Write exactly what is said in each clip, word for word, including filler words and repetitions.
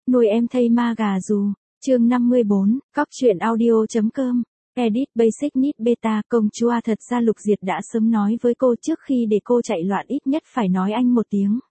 Nuôi em thây ma gà dù. Chương năm mươi bốn, Cóc truyện audio.com. Edit Basic Need Beta. Công chúa thật ra Lục Diệt đã sớm nói với cô trước khi để cô chạy loạn ít nhất phải nói anh một tiếng.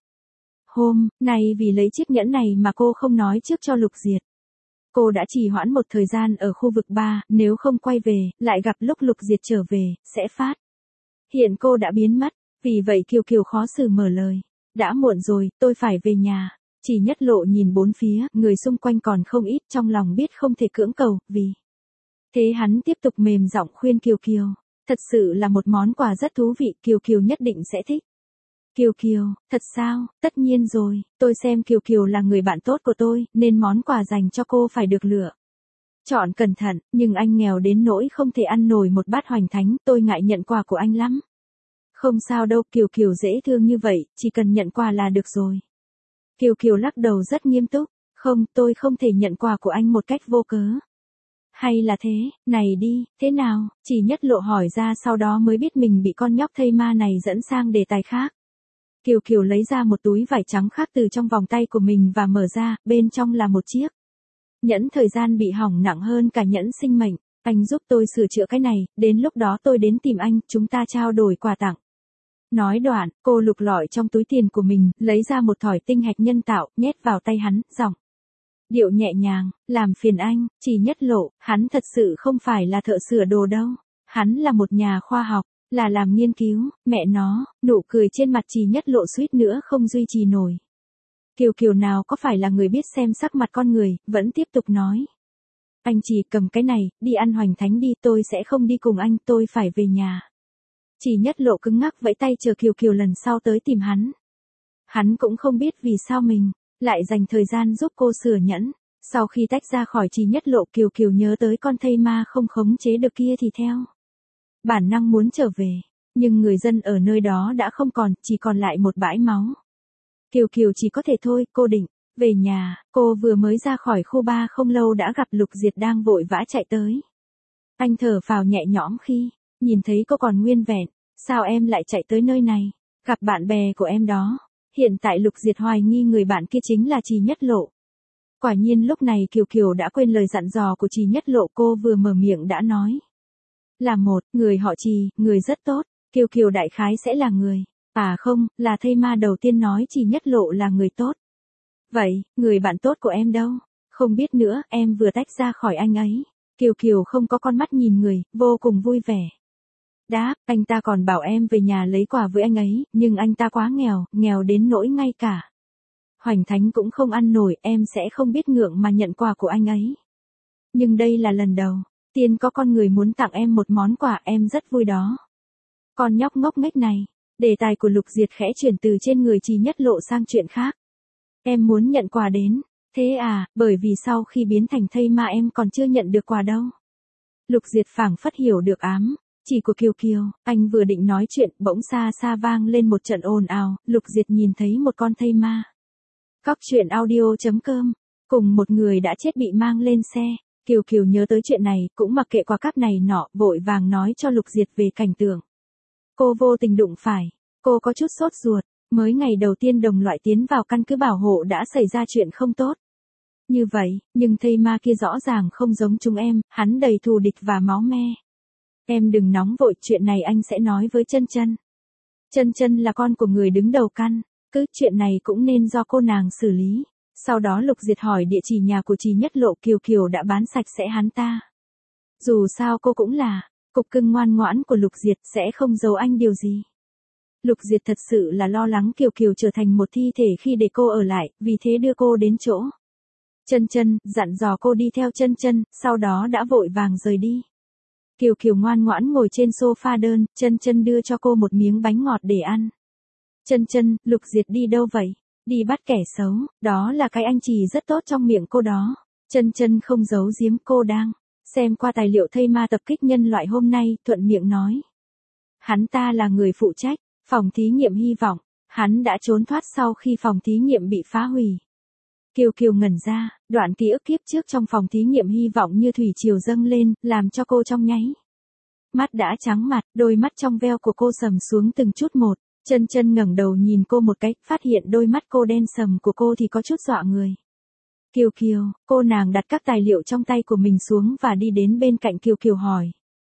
Hôm nay vì lấy chiếc nhẫn này mà cô không nói trước cho Lục Diệt. Cô đã trì hoãn một thời gian ở khu vực ba, nếu không quay về, lại gặp lúc Lục Diệt trở về, sẽ phát. Hiện cô đã biến mất, vì vậy Kiều Kiều khó xử mở lời. Đã muộn rồi, tôi phải về nhà. Chỉ Nhất Lộ nhìn bốn phía, người xung quanh còn không ít, trong lòng biết không thể cưỡng cầu, vì thế hắn tiếp tục mềm giọng khuyên Kiều Kiều. Thật sự là một món quà rất thú vị, Kiều Kiều nhất định sẽ thích. Kiều Kiều, thật sao? Tất nhiên rồi, tôi xem Kiều Kiều là người bạn tốt của tôi, nên món quà dành cho cô phải được lựa chọn cẩn thận, nhưng anh nghèo đến nỗi không thể ăn nổi một bát hoành thánh, tôi ngại nhận quà của anh lắm. Không sao đâu, Kiều Kiều dễ thương như vậy, chỉ cần nhận quà là được rồi. Kiều Kiều lắc đầu rất nghiêm túc, không, tôi không thể nhận quà của anh một cách vô cớ. Hay là thế, này đi, thế nào? Chỉ Nhất Lộ hỏi ra, sau đó mới biết mình bị con nhóc thây ma này dẫn sang đề tài khác. Kiều Kiều lấy ra một túi vải trắng khác từ trong vòng tay của mình và mở ra, bên trong là một chiếc nhẫn thời gian bị hỏng nặng hơn cả nhẫn sinh mệnh. Anh giúp tôi sửa chữa cái này, đến lúc đó tôi đến tìm anh, chúng ta trao đổi quà tặng. Nói đoạn, cô lục lọi trong túi tiền của mình, lấy ra một thỏi tinh hạch nhân tạo, nhét vào tay hắn, giọng điệu nhẹ nhàng, làm phiền anh. Chỉ Nhất Lộ, hắn thật sự không phải là thợ sửa đồ đâu. Hắn là một nhà khoa học, là làm nghiên cứu, mẹ nó, nụ cười trên mặt Chỉ Nhất Lộ suýt nữa không duy trì nổi. Kiều Kiều nào có phải là người biết xem sắc mặt con người, vẫn tiếp tục nói. Anh chỉ cầm cái này, đi ăn hoành thánh đi, tôi sẽ không đi cùng anh, tôi phải về nhà. Chỉ Nhất Lộ cứng ngắc vẫy tay chờ Kiều Kiều lần sau tới tìm hắn. Hắn cũng không biết vì sao mình lại dành thời gian giúp cô sửa nhẫn. Sau khi tách ra khỏi Chỉ Nhất Lộ, Kiều Kiều nhớ tới con thây ma không khống chế được kia thì theo bản năng muốn trở về, nhưng người dân ở nơi đó đã không còn, chỉ còn lại một bãi máu. Kiều Kiều chỉ có thể thôi, cô định về nhà. Cô vừa mới ra khỏi khu ba không lâu đã gặp Lục Diệt đang vội vã chạy tới. Anh thở phào nhẹ nhõm khi nhìn thấy cô còn nguyên vẹn. Sao em lại chạy tới nơi này? Gặp bạn bè của em đó. Hiện tại Lục Diệt hoài nghi người bạn kia chính là Chỉ Nhất Lộ. Quả nhiên lúc này Kiều Kiều đã quên lời dặn dò của Chỉ Nhất Lộ, cô vừa mở miệng đã nói. Là một, người họ Chỉ, người rất tốt. Kiều Kiều đại khái sẽ là người. À không, là thây ma đầu tiên nói Chỉ Nhất Lộ là người tốt. Vậy, người bạn tốt của em đâu? Không biết nữa, em vừa tách ra khỏi anh ấy. Kiều Kiều không có con mắt nhìn người, vô cùng vui vẻ. Đáp, anh ta còn bảo em về nhà lấy quà với anh ấy, nhưng anh ta quá nghèo, nghèo đến nỗi ngay cả hoành thánh cũng không ăn nổi, em sẽ không biết ngượng mà nhận quà của anh ấy. Nhưng đây là lần đầu tiên có con người muốn tặng em một món quà, em rất vui đó. Con nhóc ngốc nghếch này. Đề tài của Lục Diệt khẽ chuyển từ trên người Chỉ Nhất Lộ sang chuyện khác. Em muốn nhận quà đến. Thế à, bởi vì sau khi biến thành thây ma em còn chưa nhận được quà đâu. Lục Diệt phảng phất hiểu được ám chỉ của Kiều Kiều. Anh vừa định nói chuyện, bỗng xa xa vang lên một trận ồn ào. Lục Diệt nhìn thấy một con thây ma. Cóc truyện audio.com. Cùng một người đã chết bị mang lên xe. Kiều Kiều nhớ tới chuyện này, cũng mặc kệ quà cáp này nọ, vội vàng nói cho Lục Diệt về cảnh tượng cô vô tình đụng phải. Cô có chút sốt ruột, mới ngày đầu tiên đồng loại tiến vào căn cứ bảo hộ đã xảy ra chuyện không tốt. Như vậy, nhưng thây ma kia rõ ràng không giống chúng em, hắn đầy thù địch và máu me. Em đừng nóng vội, chuyện này anh sẽ nói với Chân Chân. Chân Chân là con của người đứng đầu căn cứ, chuyện này cũng nên do cô nàng xử lý. Sau đó Lục Diệt hỏi địa chỉ nhà của Chỉ Nhất Lộ, Kiều Kiều đã bán sạch sẽ hắn ta. Dù sao cô cũng là cục cưng ngoan ngoãn của Lục Diệt, sẽ không giấu anh điều gì. Lục Diệt thật sự là lo lắng Kiều Kiều trở thành một thi thể khi để cô ở lại, vì thế đưa cô đến chỗ Chân Chân, dặn dò cô đi theo Chân Chân, sau đó đã vội vàng rời đi. Kiều Kiều ngoan ngoãn ngồi trên sofa đơn, Chân Chân đưa cho cô một miếng bánh ngọt để ăn. Chân Chân, Lục Diệt đi đâu vậy? Đi bắt kẻ xấu, đó là cái anh chì rất tốt trong miệng cô đó. Chân Chân không giấu giếm, cô đang xem qua tài liệu thây ma tập kích nhân loại hôm nay, thuận miệng nói. Hắn ta là người phụ trách phòng thí nghiệm hy vọng. Hắn đã trốn thoát sau khi phòng thí nghiệm bị phá hủy. Kiều Kiều ngẩn ra, đoạn ký ức kiếp trước trong phòng thí nghiệm hy vọng như thủy triều dâng lên, làm cho cô trong nháy mắt đã trắng mặt, đôi mắt trong veo của cô sầm xuống từng chút một. Chân Chân ngẩng đầu nhìn cô một cái, phát hiện đôi mắt cô đen sầm của cô thì có chút dọa người. Kiều Kiều, cô nàng đặt các tài liệu trong tay của mình xuống và đi đến bên cạnh Kiều Kiều hỏi.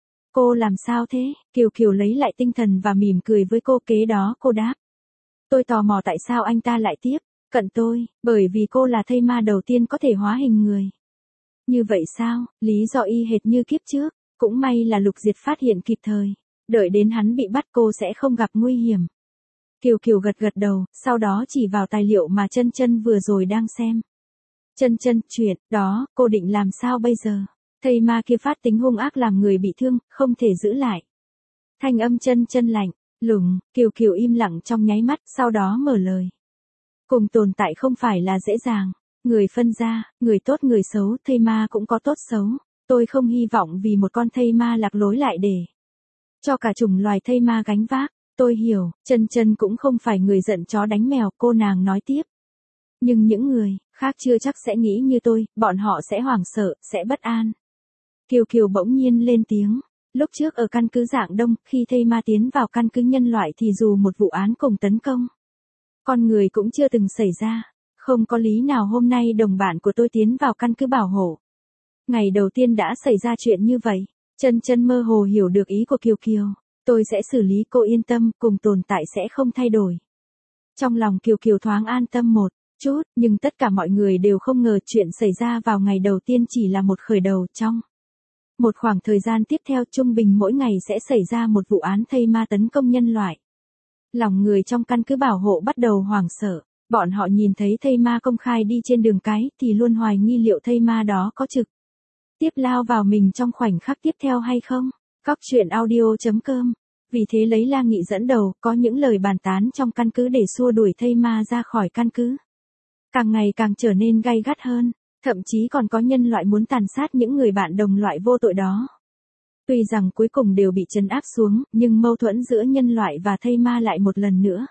Cô làm sao thế? Kiều Kiều lấy lại tinh thần và mỉm cười với cô, kế đó cô đáp. Tôi tò mò tại sao anh ta lại tiếp cận tôi, bởi vì cô là thây ma đầu tiên có thể hóa hình người. Như vậy sao? Lý do y hệt như kiếp trước, cũng may là Lục Diệt phát hiện kịp thời, đợi đến hắn bị bắt cô sẽ không gặp nguy hiểm. Kiều Kiều gật gật đầu, sau đó chỉ vào tài liệu mà Chân Chân vừa rồi đang xem. Chân Chân, chuyện đó, cô định làm sao bây giờ? Thây ma kia phát tính hung ác làm người bị thương, không thể giữ lại. Thanh âm Chân Chân lạnh lùng. Kiều Kiều im lặng trong nháy mắt, sau đó mở lời. Cùng tồn tại không phải là dễ dàng. Người phân ra, người tốt người xấu, thây ma cũng có tốt xấu. Tôi không hy vọng vì một con thây ma lạc lối lại để cho cả chủng loài thây ma gánh vác. Tôi hiểu, Chân Chân cũng không phải người giận chó đánh mèo, cô nàng nói tiếp. Nhưng những người khác chưa chắc sẽ nghĩ như tôi, bọn họ sẽ hoảng sợ, sẽ bất an. Kiều Kiều bỗng nhiên lên tiếng. Lúc trước ở căn cứ Dạng Đông, khi thây ma tiến vào căn cứ nhân loại thì dù một vụ án cùng tấn công con người cũng chưa từng xảy ra. Không có lý nào hôm nay đồng bạn của tôi tiến vào căn cứ bảo hộ. Ngày đầu tiên đã xảy ra chuyện như vậy. Chân Chân mơ hồ hiểu được ý của Kiều Kiều. Tôi sẽ xử lý, cô yên tâm, cùng tồn tại sẽ không thay đổi. Trong lòng Kiều Kiều thoáng an tâm một chút, nhưng tất cả mọi người đều không ngờ chuyện xảy ra vào ngày đầu tiên chỉ là một khởi đầu. Trong một khoảng thời gian tiếp theo trung bình mỗi ngày sẽ xảy ra một vụ án thây ma tấn công nhân loại. Lòng người trong căn cứ bảo hộ bắt đầu hoảng sợ. Bọn họ nhìn thấy thây ma công khai đi trên đường cái thì luôn hoài nghi liệu thây ma đó có trực tiếp lao vào mình trong khoảnh khắc tiếp theo hay không. Cóc truyện audio chấm com. Vì thế lấy La Nghị dẫn đầu, có những lời bàn tán trong căn cứ để xua đuổi thây ma ra khỏi căn cứ. Càng ngày càng trở nên gay gắt hơn, thậm chí còn có nhân loại muốn tàn sát những người bạn đồng loại vô tội đó. Tuy rằng cuối cùng đều bị trấn áp xuống, nhưng mâu thuẫn giữa nhân loại và thây ma lại một lần nữa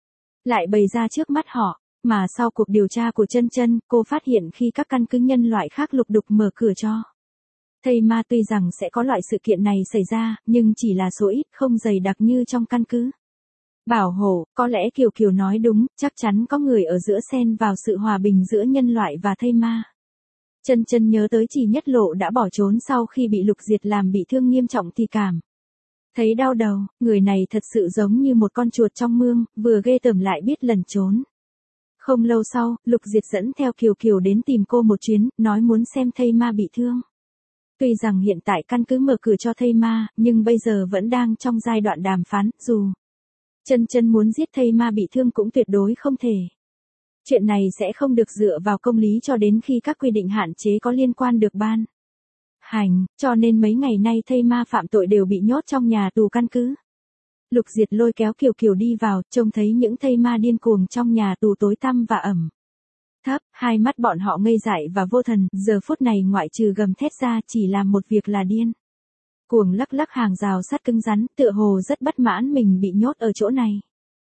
lại bày ra trước mắt họ, mà sau cuộc điều tra của Chân Chân, cô phát hiện khi các căn cứ nhân loại khác lục đục mở cửa cho thây ma, tuy rằng sẽ có loại sự kiện này xảy ra, nhưng chỉ là số ít, không dày đặc như trong căn cứ bảo hộ. Có lẽ Kiều Kiều nói đúng, chắc chắn có người ở giữa xen vào sự hòa bình giữa nhân loại và thây ma. Chân Chân nhớ tới Chỉ Nhất Lộ đã bỏ trốn sau khi bị Lục Diệt làm bị thương nghiêm trọng thì cảm thấy đau đầu, người này thật sự giống như một con chuột trong mương, vừa ghê tởm lại biết lẩn trốn. Không lâu sau, Lục Diệt dẫn theo Kiều Kiều đến tìm cô một chuyến, nói muốn xem thây ma bị thương. Tuy rằng hiện tại căn cứ mở cửa cho thây ma, nhưng bây giờ vẫn đang trong giai đoạn đàm phán, dù Chân Chân muốn giết thây ma bị thương cũng tuyệt đối không thể. Chuyện này sẽ không được dựa vào công lý cho đến khi các quy định hạn chế có liên quan được ban hành, cho nên mấy ngày nay thây ma phạm tội đều bị nhốt trong nhà tù căn cứ. Lục Diệt lôi kéo Kiều Kiều đi vào, trông thấy những thây ma điên cuồng trong nhà tù tối tăm và ẩm thấp, hai mắt bọn họ ngây dại và vô thần, giờ phút này ngoại trừ gầm thét ra chỉ làm một việc là điên cuồng lắc lắc hàng rào sắt cứng rắn, tựa hồ rất bất mãn mình bị nhốt ở chỗ này.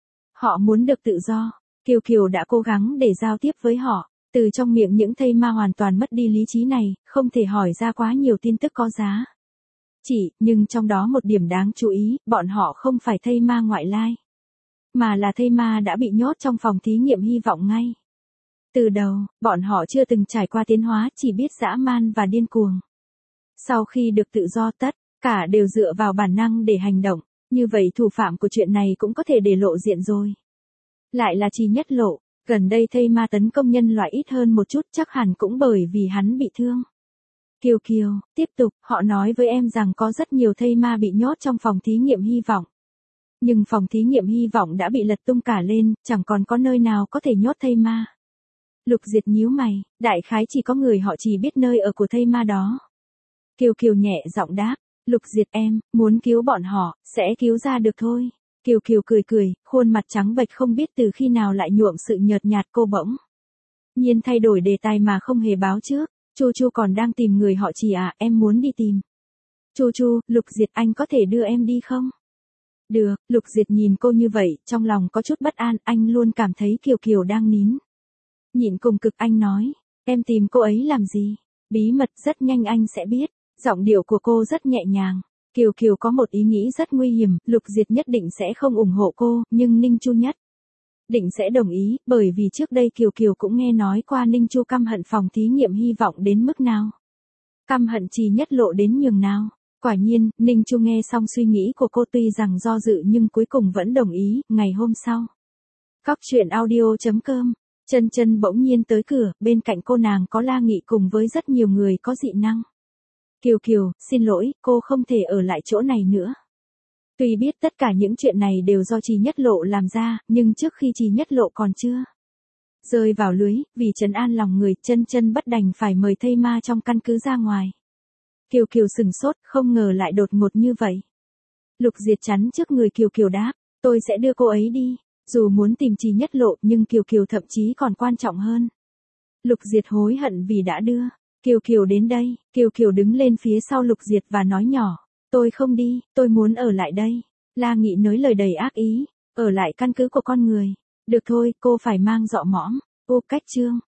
Họ muốn được tự do. Kiều Kiều đã cố gắng để giao tiếp với họ, từ trong miệng những thây ma hoàn toàn mất đi lý trí này, không thể hỏi ra quá nhiều tin tức có giá chỉ, nhưng trong đó một điểm đáng chú ý, bọn họ không phải thây ma ngoại lai, mà là thây ma đã bị nhốt trong phòng thí nghiệm hy vọng ngay từ đầu. Bọn họ chưa từng trải qua tiến hóa, chỉ biết dã man và điên cuồng. Sau khi được tự do, tất cả đều dựa vào bản năng để hành động, như vậy thủ phạm của chuyện này cũng có thể để lộ diện rồi. Lại là Chỉ Nhất Lộ, gần đây thây ma tấn công nhân loại ít hơn một chút, chắc hẳn cũng bởi vì hắn bị thương. Kiều Kiều, tiếp tục, họ nói với em rằng có rất nhiều thây ma bị nhốt trong phòng thí nghiệm hy vọng. Nhưng phòng thí nghiệm hy vọng đã bị lật tung cả lên, chẳng còn có nơi nào có thể nhốt thây ma. Lục Diệt nhíu mày, đại khái chỉ có người họ chỉ biết nơi ở của thây ma đó. Kiều Kiều nhẹ giọng đáp, Lục Diệt em, muốn cứu bọn họ, sẽ cứu ra được thôi. Kiều Kiều cười cười, khuôn mặt trắng bệch không biết từ khi nào lại nhuộm sự nhợt nhạt, cô bỗng nhiên thay đổi đề tài mà không hề báo trước. Chu Chu còn đang tìm người họ Chỉ à, em muốn đi tìm. Chu Chu, Lục Diệt anh có thể đưa em đi không? Được, Lục Diệt nhìn cô như vậy, trong lòng có chút bất an, anh luôn cảm thấy Kiều Kiều đang nín nhịn cùng cực. Anh nói, em tìm cô ấy làm gì? Bí mật, rất nhanh anh sẽ biết. Giọng điệu của cô rất nhẹ nhàng. Kiều Kiều có một ý nghĩ rất nguy hiểm, Lục Diệt nhất định sẽ không ủng hộ cô, nhưng Ninh Chu nhất định sẽ đồng ý, bởi vì trước đây Kiều Kiều cũng nghe nói qua Ninh Chu căm hận phòng thí nghiệm hy vọng đến mức nào. Căm hận Trì Nhất Lộ đến nhường nào. Quả nhiên, Ninh Chu nghe xong suy nghĩ của cô tuy rằng do dự nhưng cuối cùng vẫn đồng ý. Ngày hôm sau, Cóc truyện audio chấm com, Chân Chân bỗng nhiên tới cửa, bên cạnh cô nàng có La Nghị cùng với rất nhiều người có dị năng. Kiều Kiều, xin lỗi, cô không thể ở lại chỗ này nữa. Tuy biết tất cả những chuyện này đều do Trì Nhất Lộ làm ra, nhưng trước khi Trì Nhất Lộ còn chưa rơi vào lưới, vì trấn an lòng người, Chân Chân bất đành phải mời thây ma trong căn cứ ra ngoài. Kiều Kiều sừng sốt, không ngờ lại đột ngột như vậy. Lục Diệt chắn trước người Kiều Kiều đáp, tôi sẽ đưa cô ấy đi. Dù muốn tìm Trì Nhất Lộ nhưng Kiều Kiều thậm chí còn quan trọng hơn. Lục Diệt hối hận vì đã đưa Kiều Kiều đến đây. Kiều Kiều đứng lên phía sau Lục Diệt và nói nhỏ, tôi không đi, tôi muốn ở lại đây. La Nghị nói lời đầy ác ý, ở lại căn cứ của con người. Được thôi, cô phải mang dọ mõm. Ô cách chương.